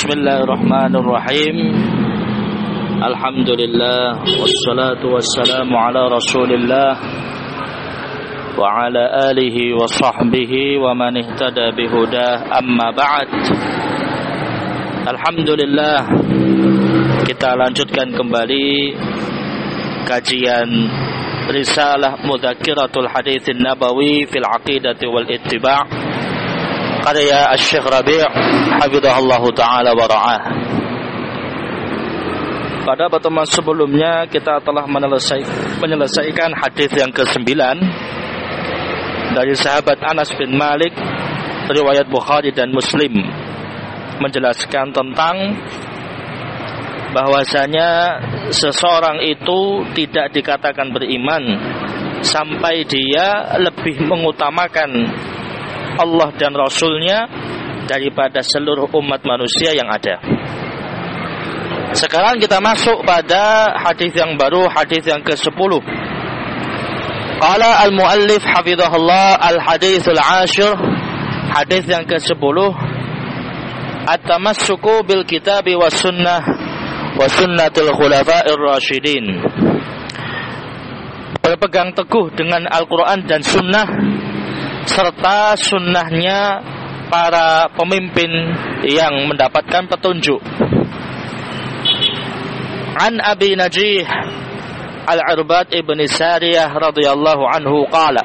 Bismillahirrahmanirrahim. Alhamdulillah wassalatu wassalamu ala Rasulillah wa ala alihi wa sahbihi wa man ihtada bihudah, amma ba'd. Alhamdulillah, kita lanjutkan kembali kajian Risalah Mudzakkiratul Haditsin Nabawi fil Aqidati wal Ittiba' karya Asy-Syaikh Rabi' hafizahullahu taala wa ra'ah. Pada pertemuan sebelumnya kita telah menyelesaikan hadis yang ke-9 dari sahabat Anas bin Malik riwayat Bukhari dan Muslim, menjelaskan tentang bahwasanya seseorang itu tidak dikatakan beriman sampai dia lebih mengutamakan Allah dan Rasulnya daripada seluruh umat manusia yang ada. Sekarang kita masuk pada hadis yang baru, hadis yang ke-10. Qala al-muallif hafizahullah al-haditsul 'ashir, hadis yang ke-10, at-tamassuku bil kitabi was sunnah wa sunnatul khulafa'ir rasyidin. Berpegang teguh dengan Al-Quran dan sunnah serta sunnahnya para pemimpin yang mendapatkan petunjuk. An Abi Najih Al-Irbad ibn Sariyah radhiyallahu anhu qala,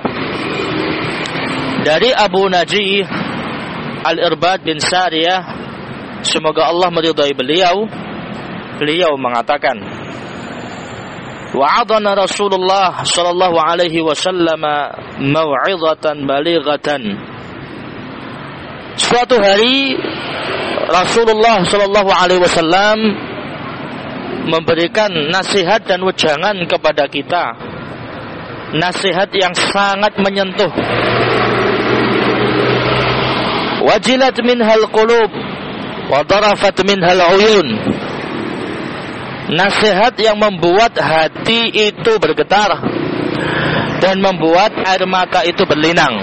dari Abu Najih Al-Irbad bin Sariyah, semoga Allah meridai beliau mengatakan, wa'adana Rasulullah sallallahu alaihi wasallam mau'izatan balighatan. Suatu hari Rasulullah sallallahu alaihi wasallam memberikan nasihat dan wejangan kepada kita, nasihat yang sangat menyentuh. Wajilat minhal qulub wa darafat minhal uyun. Nasihat yang membuat hati itu bergetar dan membuat air mata itu berlinang.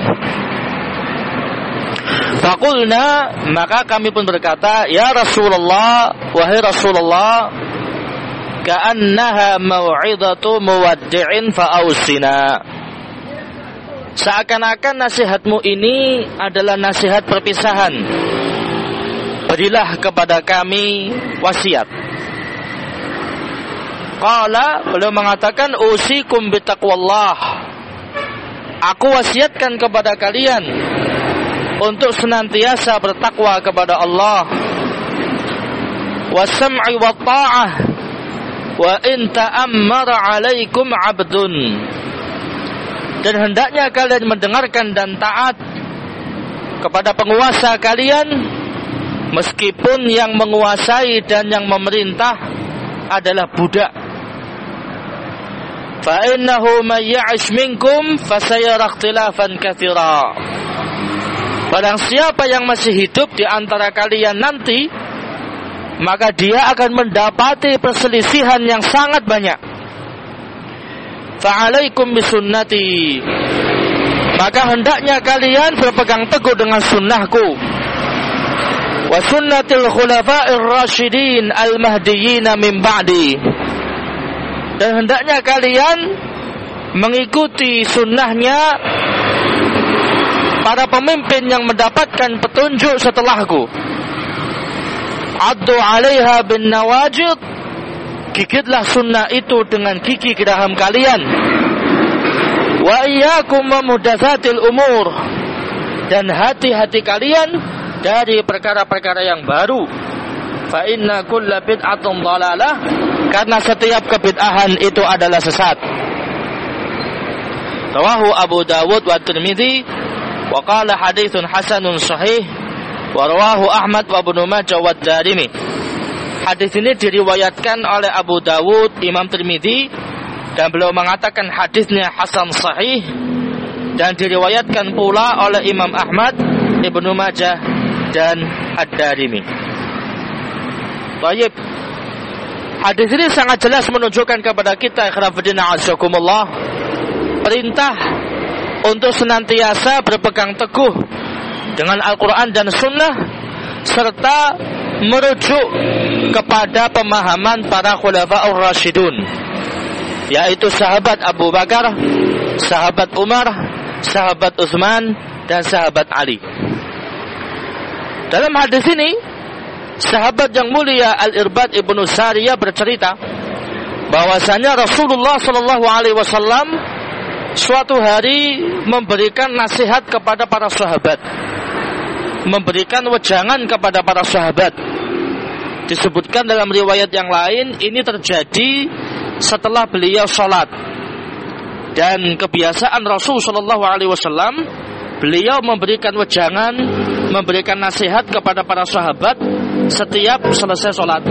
Faqulna, maka kami pun berkata, ya Rasulullah, wahai Rasulullah, ka'annaha mau'izatu muwaddi'in fa'ausina. Seakan-akan nasihatmu ini adalah nasihat perpisahan. Berilah kepada kami wasiat. Qala, beliau mengatakan, usikum bitaqwallah. Aku wasiatkan kepada kalian untuk senantiasa bertakwa kepada Allah. Wasam'i wa ta'ah wa in ta'ammara 'alaikum 'abdun. Dan hendaknya kalian mendengarkan dan taat kepada penguasa kalian, meskipun yang menguasai dan yang memerintah adalah budak. Fa innahu may ya'ish minkum fasayara ikhtilafan katsira. Barang siapa yang masih hidup di antara kalian nanti, maka dia akan mendapati perselisihan yang sangat banyak. Fa alaikum bisunnati. Maka hendaknya kalian berpegang teguh dengan sunnahku. Wa sunnatil khulafa'ir rasyidin al-mahdiyyin min ba'di. Dan hendaknya kalian mengikuti sunnahnya para pemimpin yang mendapatkan petunjuk setelahku. Addu 'alaiha bin nawajid. Gigitlah sunnah itu dengan gigi geraham kalian. Wa iyyakum wa muhdatsatil umur. Dan hati-hati kalian dari perkara-perkara yang baru. Fa inna kulla bid'atin dhalalah. Karena setiap kebid'ahan itu adalah sesat. Rawahu Abu Dawud wa Tirmidzi wa qala haditsun hasanun sahih wa rawahu Ahmad wa Ibnu Majah wa Darimi. Hadis ini diriwayatkan oleh Abu Dawud, Imam Tirmidzi, dan beliau mengatakan hadisnya hasan sahih, dan diriwayatkan pula oleh Imam Ahmad, Ibnu Majah dan Ad-Darimi. Baik. Hadis ini sangat jelas menunjukkan kepada kita, ikhwatiddin a'azzakumullah, perintah untuk senantiasa berpegang teguh dengan Al-Quran dan Sunnah, serta merujuk kepada pemahaman para khulafaur rasyidun, yaitu sahabat Abu Bakar, sahabat Umar, sahabat Utsman, dan sahabat Ali. Dalam hadis ini, sahabat yang mulia Al-Irbad ibnu Sariyah bercerita bahwasanya Rasulullah sallallahu alaihi wasallam suatu hari memberikan nasihat kepada para sahabat, memberikan wejangan kepada para sahabat. Disebutkan dalam riwayat yang lain, ini terjadi setelah beliau sholat. Dan kebiasaan Rasul sallallahu alaihi wasallam, beliau memberikan wejangan, memberikan nasihat kepada para sahabat setiap selesai sholat.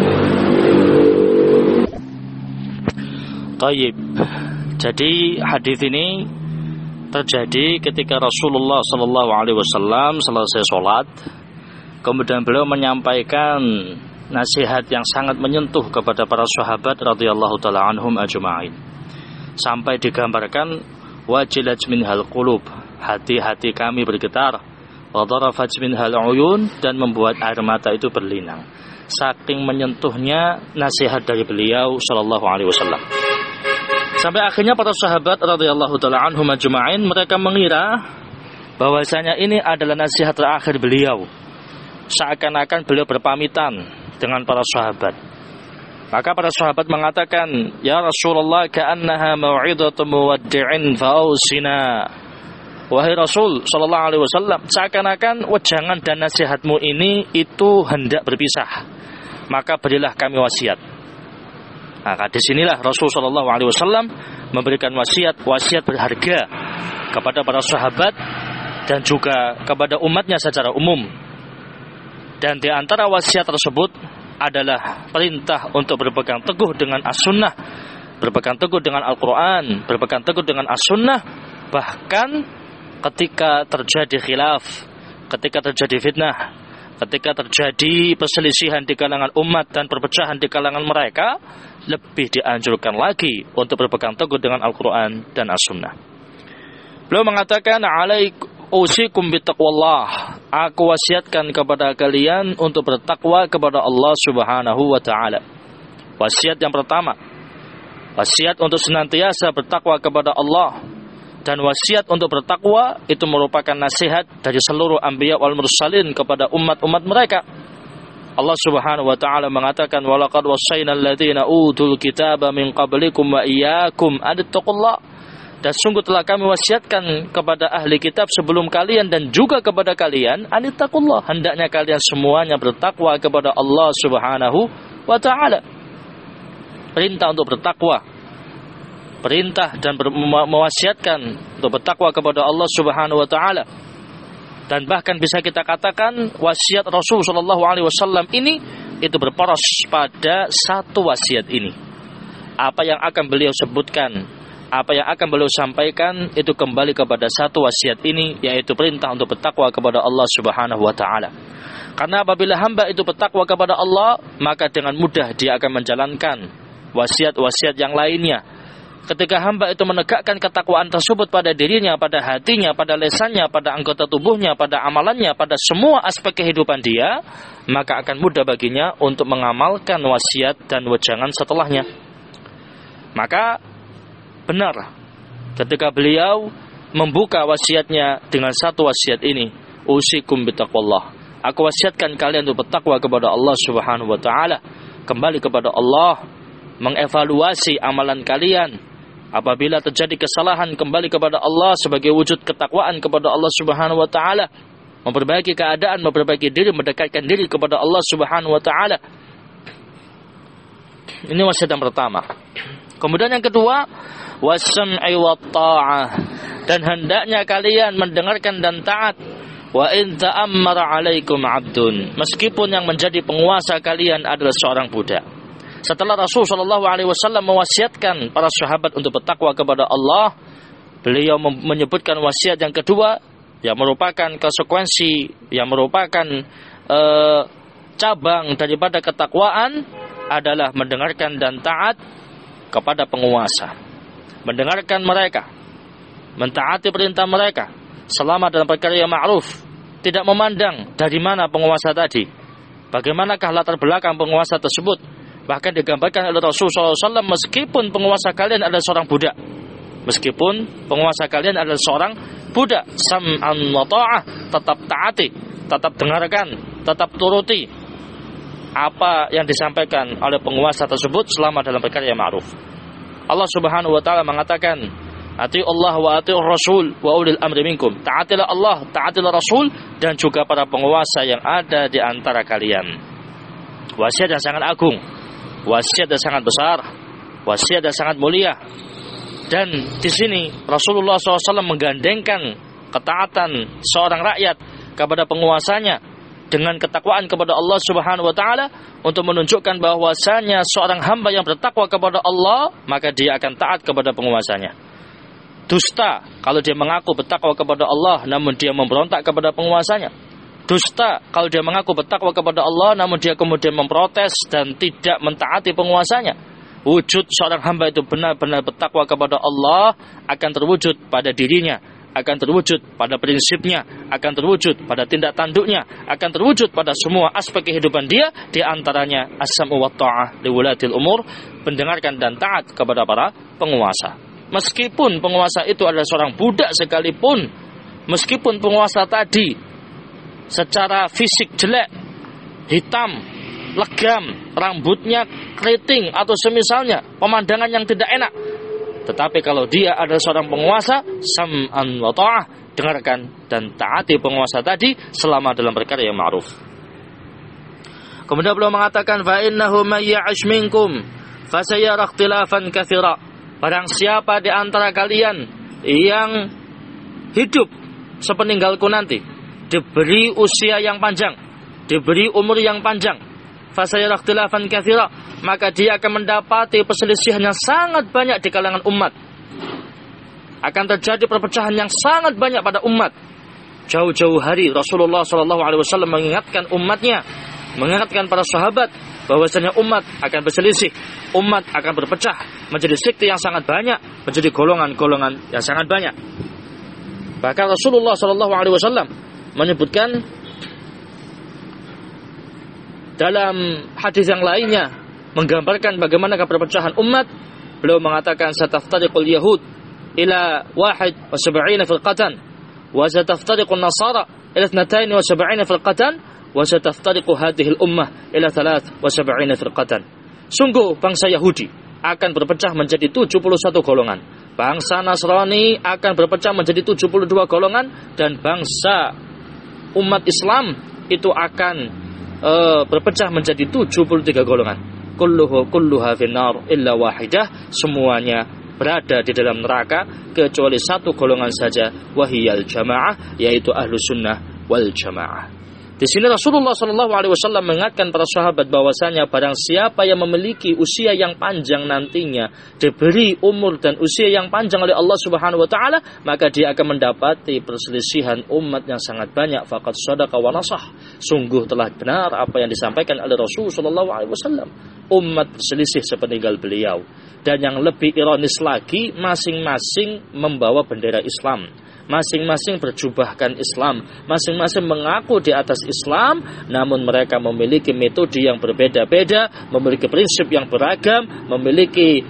Tayyib. Jadi hadis ini terjadi ketika Rasulullah sallallahu alaihi wasallam selesai sholat, kemudian beliau menyampaikan nasihat yang sangat menyentuh kepada para sahabat radhiyallahu taala anhum ajma'in. Sampai digambarkan wajilat minhal qulub, hati-hati kami bergetar, wa darafat minhal uyun, dan membuat air mata itu berlinang. Saking menyentuhnya nasihat dari beliau sallallahu alaihi wasallam. Sampai akhirnya para sahabat radhiyallahu taala anhum ajma'in mereka mengira bahwasanya ini adalah nasihat terakhir beliau. Seakan-akan beliau berpamitan dengan para sahabat. Maka para sahabat mengatakan, "Ya Rasulullah, ka'annaha mau'izatu muwaddi'in fa'usina." Wahai Rasul sallallahu alaihi wasallam, seakan-akan wejangan dan nasihatmu ini itu hendak berpisah. Maka berilah kami wasiat. Maka disinilah Rasul sallallahu alaihi wasallam memberikan wasiat berharga kepada para sahabat dan juga kepada umatnya secara umum. Dan di antara wasiat tersebut adalah perintah untuk berpegang teguh dengan as-sunnah, berpegang teguh dengan Al-Quran, berpegang teguh dengan as-sunnah. Bahkan ketika terjadi khilaf, ketika terjadi fitnah, ketika terjadi perselisihan di kalangan umat dan perpecahan di kalangan mereka, lebih dianjurkan lagi untuk berpegang teguh dengan Al-Quran dan as-sunnah. Beliau mengatakan, usikum bittaqwallah, aku wasiatkan kepada kalian untuk bertakwa kepada Allah subhanahu wa ta'ala. Wasiat yang pertama, wasiat untuk senantiasa bertakwa kepada Allah. Dan wasiat untuk bertakwa itu merupakan nasihat dari seluruh anbiya wal mursalin kepada umat-umat mereka. Allah subhanahu wa ta'ala mengatakan, walaqad wassayna alladhina utul kitaba min qablikum wa iyyakum an ittaqullah. Dan sungguh telah kami wasiatkan kepada ahli kitab sebelum kalian dan juga kepada kalian, anittaqullah, hendaknya kalian semuanya bertakwa kepada Allah subhanahu wa ta'ala. Perintah untuk bertakwa, perintah dan mewasiatkan untuk bertakwa kepada Allah subhanahu wa ta'ala. Dan bahkan bisa kita katakan wasiat Rasul sallallahu alaihi wasallam ini itu berporos pada satu wasiat ini. Apa yang akan beliau sebutkan, apa yang akan beliau sampaikan itu kembali kepada satu wasiat ini, yaitu perintah untuk bertakwa kepada Allah subhanahu wa ta'ala. Karena apabila hamba itu bertakwa kepada Allah, maka dengan mudah dia akan menjalankan wasiat-wasiat yang lainnya. Ketika hamba itu menegakkan ketakwaan tersebut pada dirinya, pada hatinya, pada lesannya, pada anggota tubuhnya, pada amalannya, pada semua aspek kehidupan dia, maka akan mudah baginya untuk mengamalkan wasiat dan wejangan setelahnya. Maka benar ketika beliau membuka wasiatnya dengan satu wasiat ini, usikum bittaqwallah, aku wasiatkan kalian untuk bertakwa kepada Allah subhanahu wa ta'ala, kembali kepada Allah, mengevaluasi amalan kalian. Apabila terjadi kesalahan, kembali kepada Allah sebagai wujud ketakwaan kepada Allah subhanahu wa ta'ala, memperbaiki keadaan, memperbaiki diri, mendekatkan diri kepada Allah subhanahu wa ta'ala. Ini wasiat yang pertama. Kemudian yang kedua, was-sam'i wat-tha'ah, dan hendaknya kalian mendengarkan dan taat. Wa in ta'ammara 'alaikum 'abdun, meskipun yang menjadi penguasa kalian adalah seorang budak. Setelah Rasul sallallahu alaihi wasallam mewasiatkan para sahabat untuk bertakwa kepada Allah, beliau menyebutkan wasiat yang kedua yang merupakan konsekuensi, yang merupakan cabang daripada ketakwaan adalah mendengarkan dan taat kepada penguasa. Mendengarkan mereka, mentaati perintah mereka selama dalam perkara yang ma'ruf, tidak memandang dari mana penguasa tadi, bagaimanakah latar belakang penguasa tersebut. Bahkan digambarkan oleh Rasulullah SAW, meskipun penguasa kalian adalah seorang budak, meskipun penguasa kalian adalah seorang budak, sam'an wa ta'ah, tetap taati, tetap dengarkan, tetap turuti apa yang disampaikan oleh penguasa tersebut selama dalam perkara yang ma'ruf. Allah Subhanahu wa taala mengatakan, ati Allah wa ati Rasul wa ulil amri minkum. Taatilah Allah, taatilah Rasul, dan juga para penguasa yang ada di antara kalian. Wasiat yang sangat agung, wasiat yang sangat besar, wasiat yang sangat mulia. Dan di sini Rasulullah SAW menggandengkan ketaatan seorang rakyat kepada penguasanya dengan ketakwaan kepada Allah Subhanahu wa taala untuk menunjukkan bahwasanya seorang hamba yang bertakwa kepada Allah, maka dia akan taat kepada penguasanya. Dusta kalau dia mengaku bertakwa kepada Allah namun dia memberontak kepada penguasanya. Dusta kalau dia mengaku bertakwa kepada Allah namun dia kemudian memprotes dan tidak mentaati penguasanya. Wujud seorang hamba itu benar-benar bertakwa kepada Allah akan terwujud pada dirinya, akan terwujud pada prinsipnya, akan terwujud pada tindak tanduknya, akan terwujud pada semua aspek kehidupan dia, di antaranya as-sam'u wa ta'ah li wulatil umur, mendengarkan dan taat kepada para penguasa. Meskipun penguasa itu adalah seorang budak sekalipun, meskipun penguasa tadi secara fisik jelek, hitam, legam, rambutnya keriting atau semisalnya, pemandangan yang tidak enak, tetapi kalau dia adalah seorang penguasa, sam'an wa ta'ah, dengarkan dan taati penguasa tadi selama dalam perkara yang ma'ruf. Kemudian beliau mengatakan, fa innahu may ya'ish minkum fasayara ikhtilafan katsira. Barang siapa di antara kalian yang hidup sepeninggalku nanti, diberi usia yang panjang, diberi umur yang panjang, fasayara ikhtilafan katsira, maka dia akan mendapati perselisihan yang sangat banyak di kalangan umat. Akan terjadi perpecahan yang sangat banyak pada umat. Jauh-jauh hari Rasulullah SAW mengingatkan umatnya, mengingatkan para sahabat bahwasanya umat akan berselisih, umat akan berpecah menjadi sekte yang sangat banyak, menjadi golongan-golongan yang sangat banyak. Bahkan Rasulullah SAW menyebutkan dalam hadis yang lainnya, menggambarkan bagaimana perpecahan umat. Beliau mengatakan, sataftariqul yahud ila 71 firqatan wa sataftariqun nasara ila 72 firqatan wa sataftariqu hadhihi al-ummah ila 73 firqatan. Sungguh bangsa Yahudi akan berpecah menjadi 71 golongan, bangsa Nasrani akan berpecah menjadi 72 golongan, dan bangsa umat Islam itu akan berpecah menjadi 73 golongan. Kulluha finnar illa wahidah, semuanya berada di dalam neraka kecuali satu golongan saja, wahiyal jamaah, yaitu ahlus sunnah wal jamaah. Di sini Rasulullah SAW mengingatkan para sahabat bahwasanya barang siapa yang memiliki usia yang panjang nantinya, diberi umur dan usia yang panjang oleh Allah Subhanahu wa taala, maka dia akan mendapati perselisihan umat yang sangat banyak. Faqad shadaqa wa nasah. Sungguh telah benar apa yang disampaikan oleh Rasulullah SAW. Umat berselisih sepeninggal beliau. Dan yang lebih ironis lagi, masing-masing membawa bendera Islam, masing-masing berjubahkan Islam, masing-masing mengaku di atas Islam, namun mereka memiliki metode yang berbeda-beda, memiliki prinsip yang beragam, memiliki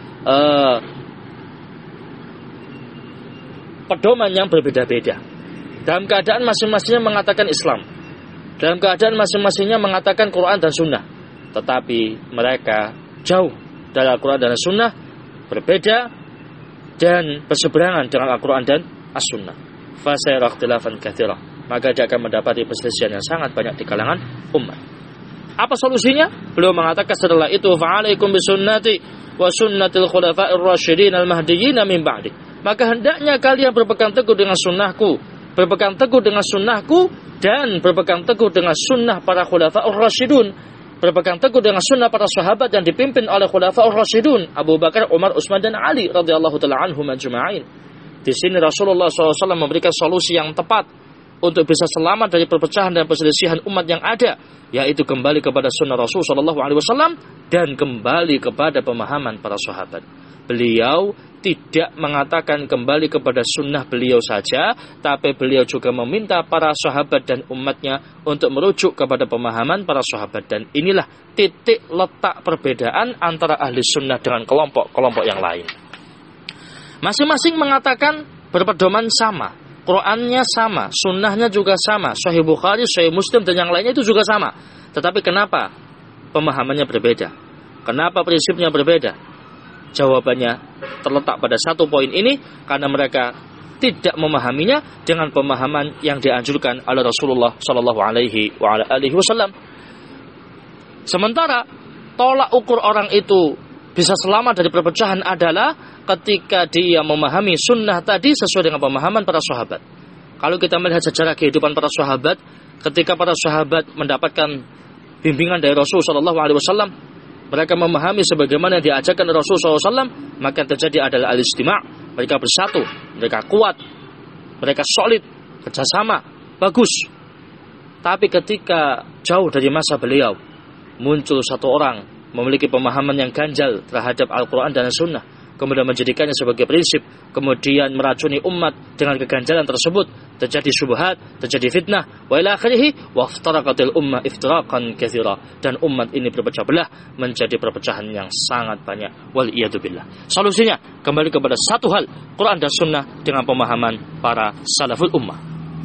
pedoman yang berbeda-beda. Dalam keadaan masing-masingnya mengatakan Islam, dalam keadaan masing-masingnya mengatakan Quran dan Sunnah, tetapi mereka jauh dari Al-Quran dan Sunnah, berbeda dan berseberangan dengan Al-Quran dan As-Sunnah. Fasayara ikhtilafan katsira, maka dia akan mendapati perselisihan yang sangat banyak di kalangan umat. Apa solusinya? Beliau mengatakan setelah itu, fa'alaikum bisunnati wa sunnatil khulafa'ir rasyidin al-mahdiyyin min ba'di. Maka hendaknya kalian berpegang teguh dengan sunnahku, berpegang teguh dengan sunnahku, dan berpegang teguh dengan sunnah para khulafa'ur rasyidun, berpegang teguh dengan sunnah para sahabat yang dipimpin oleh khulafa'ur rasyidun, Abu Bakar, Umar, Utsman, dan Ali radhiyallahu ta'ala anhum ajma'in. Di sini Rasulullah SAW memberikan solusi yang tepat untuk bisa selamat dari perpecahan dan perselisihan umat yang ada, yaitu kembali kepada sunnah Rasul SAW dan kembali kepada pemahaman para sahabat. beliau tidak mengatakan kembali kepada sunnah beliau saja, tapi beliau juga meminta para sahabat dan umatnya untuk merujuk kepada pemahaman para sahabat. Dan inilah titik letak perbedaan antara ahli sunnah dengan kelompok-kelompok yang lain. Masing-masing mengatakan berpedoman sama, Qur'annya sama, sunnahnya juga sama, Sahih Bukhari, Sahih Muslim dan yang lainnya itu juga sama. Tetapi kenapa pemahamannya berbeda? Kenapa prinsipnya berbeda? Jawabannya terletak pada satu poin ini, karena mereka tidak memahaminya dengan pemahaman yang dianjurkan oleh Rasulullah Shallallahu Alaihi Wasallam. Sementara tolak ukur orang itu bisa selamat dari perpecahan adalah ketika dia memahami sunnah tadi sesuai dengan pemahaman para sahabat. Kalau kita melihat sejarah kehidupan para sahabat, ketika para sahabat mendapatkan bimbingan dari Rasul Shallallahu Alaihi Wasallam, mereka memahami sebagaimana yang diajarkan Rasulullah SAW, maka terjadi adalah al-istima'. Mereka bersatu, mereka kuat, mereka solid, kerjasama, bagus. Tapi ketika jauh dari masa beliau, muncul satu orang memiliki pemahaman yang ganjal terhadap Al-Quran dan Sunnah, kemudian menjadikannya sebagai prinsip, kemudian meracuni umat dengan keganjalan tersebut, terjadi syubhat, terjadi fitnah, wa ila akhirih, wa iftaraqatil ummah iftiraqan katsira, dan umat ini berpecah belah menjadi perpecahan yang sangat banyak, wal iyadu billah. Solusinya kembali kepada satu hal, Quran dan Sunnah dengan pemahaman para salaful ummah.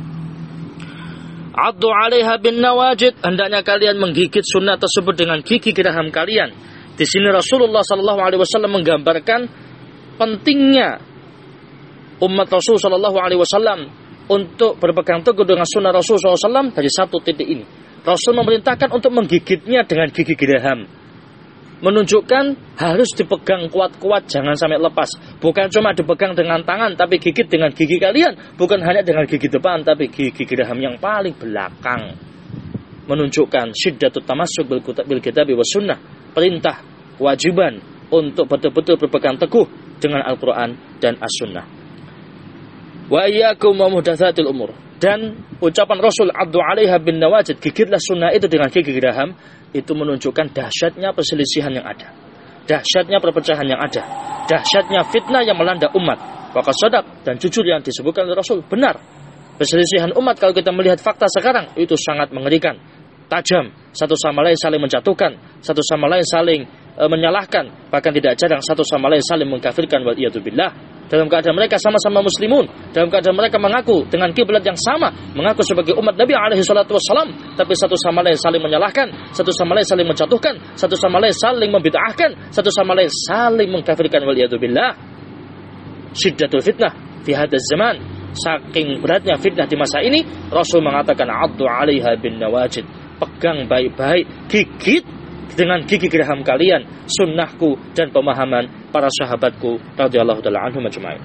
Addu 'alaiha bin nawajid, hendaknya kalian menggigit sunnah tersebut dengan gigi geraham kalian. Di sini Rasulullah sallallahu alaihi wasallam menggambarkan pentingnya umat Rasul sallallahu alaihi wasallam untuk berpegang teguh dengan sunnah Rasul sallallahu alaihi wasallam dari satu titik ini. Rasul memerintahkan untuk menggigitnya dengan gigi geraham, menunjukkan harus dipegang kuat-kuat, jangan sampai lepas. Bukan cuma dipegang dengan tangan, tapi gigit dengan gigi kalian. Bukan hanya dengan gigi depan, tapi gigi geraham yang paling belakang. Menunjukkan syiddatut tamassuk bil kitab wa sunnah, perintah, kewajiban untuk betul-betul berpegang teguh dengan Al-Quran dan As-Sunnah. Wa iyyakum wa muhdatsatil umur, dan ucapan Rasul addu 'alaiha bin nawajid, gigitlah sunnah itu dengan gigi geraham, itu menunjukkan dahsyatnya perselisihan yang ada, dahsyatnya perpecahan yang ada, dahsyatnya fitnah yang melanda umat. Wa qasadak, dan jujur yang disebutkan oleh Rasul benar. Perselisihan umat kalau kita melihat fakta sekarang itu sangat mengerikan, tajam, satu sama lain saling menjatuhkan, satu sama lain saling menyalahkan, bahkan tidak jarang satu sama lain saling mengkafirkan, wal iyadu billah. Dalam keadaan mereka sama-sama muslimun, dalam keadaan mereka mengaku dengan kiblat yang sama, mengaku sebagai umat Nabi alaihi salatu wassalam, tapi satu sama lain saling menyalahkan, satu sama lain saling menjatuhkan, satu sama lain saling membid'ahkan, satu sama lain saling mengkafirkan, wal iyadu billah. Syiddatul fitnah fi hadzal zaman, saking beratnya fitnah di masa ini, Rasul mengatakan addu 'alaiha bin nawajid, pegang baik-baik, gigit dengan gigi geraham kalian sunnahku dan pemahaman para sahabatku radhiyallahu taala anhum ajma'in.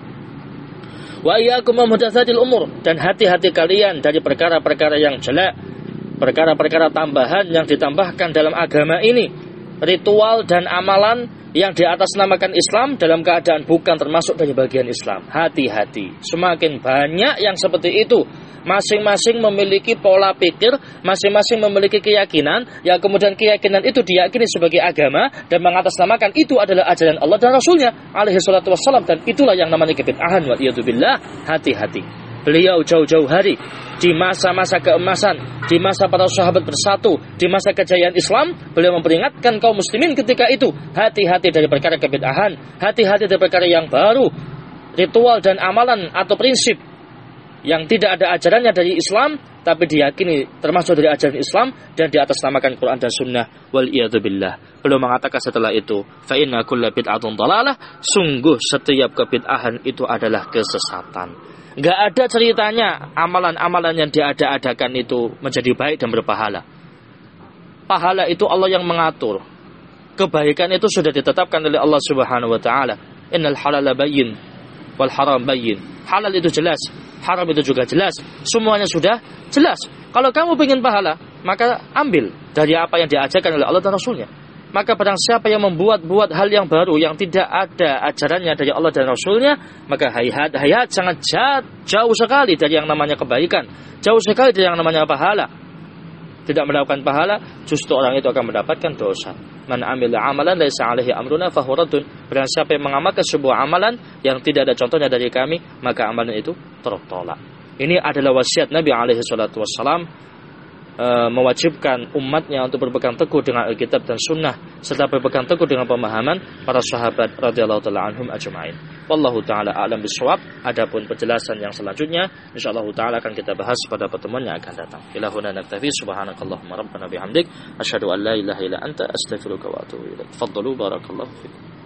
Wa iyyakum wa muhdatsatil umur, dan hati-hati kalian dari perkara-perkara yang jelek, perkara-perkara tambahan yang ditambahkan dalam agama ini, ritual dan amalan yang diatasnamakan Islam dalam keadaan bukan termasuk dari bagian Islam. Hati-hati, semakin banyak yang seperti itu. Masing-masing memiliki pola pikir, masing-masing memiliki keyakinan, yang kemudian keyakinan itu diyakini sebagai agama dan mengatasnamakan itu adalah ajaran Allah dan Rasulnya alaihi salatu wassalam, dan itulah yang namanya kebid'ahan, wa iyadzubillah. Hati-hati. Beliau jauh-jauh hari di masa-masa keemasan, di masa para sahabat bersatu, di masa kejayaan Islam, beliau memperingatkan kaum muslimin ketika itu, hati-hati dari perkara kebid'ahan, hati-hati dari perkara yang baru, ritual dan amalan atau prinsip yang tidak ada ajarannya dari Islam, tapi diyakini termasuk dari ajaran Islam dan di atas namakan Quran dan Sunnah, wal iyadzubillah. Beliau mengatakan setelah itu, fa inna kulla bid'atun dhalalah, sungguh setiap kebid'ahan itu adalah kesesatan. Enggak ada ceritanya amalan-amalan yang diada-adakan itu menjadi baik dan berpahala. Pahala itu Allah yang mengatur. Kebaikan itu sudah ditetapkan oleh Allah Subhanahu wa taala. Innal halala bayyin wal haram bayyin. Halal itu jelas, haram itu juga jelas. Semuanya sudah jelas. Kalau kamu ingin pahala, maka ambil dari apa yang diajarkan oleh Allah dan Rasulnya. Maka barang siapa yang membuat hal yang baru yang tidak ada ajarannya dari Allah dan Rasulnya, maka hayat sangat jauh sekali dari yang namanya kebaikan, jauh sekali dari yang namanya pahala. Tidak mendapatkan pahala, justru orang itu akan mendapatkan dosa. Man amila amalan laisa alaihi amruna fahuwa raddun. Barang siapa yang mengamalkan sebuah amalan yang tidak ada contohnya dari kami, maka amalan itu tertolak. Ini adalah wasiat Nabi alaihi salatu wassalam, mewajibkan umatnya untuk berpegang teguh dengan Alkitab dan Sunnah serta berpegang teguh dengan pemahaman para sahabat radhiyallahu taala anhum ajma'in. Wallahu taala a'lam bishawab. Adapun penjelasan yang selanjutnya insyaallah taala akan kita bahas pada pertemuan yang akan datang. Ilahuna naktafi subhanakallahumma rabbana bihamdik asyhadu an la ilaha illa anta astaghfiruka wa atubu ilaik. Faddalu barakallahu fikum.